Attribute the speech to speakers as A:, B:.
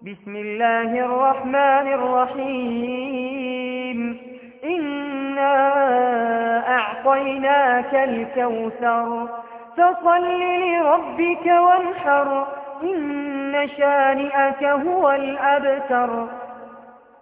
A: بسم الله الرحمن الرحيم إنا أعطيناك الكوثر فصل لربك وانحر إن شانئك هو الأبتر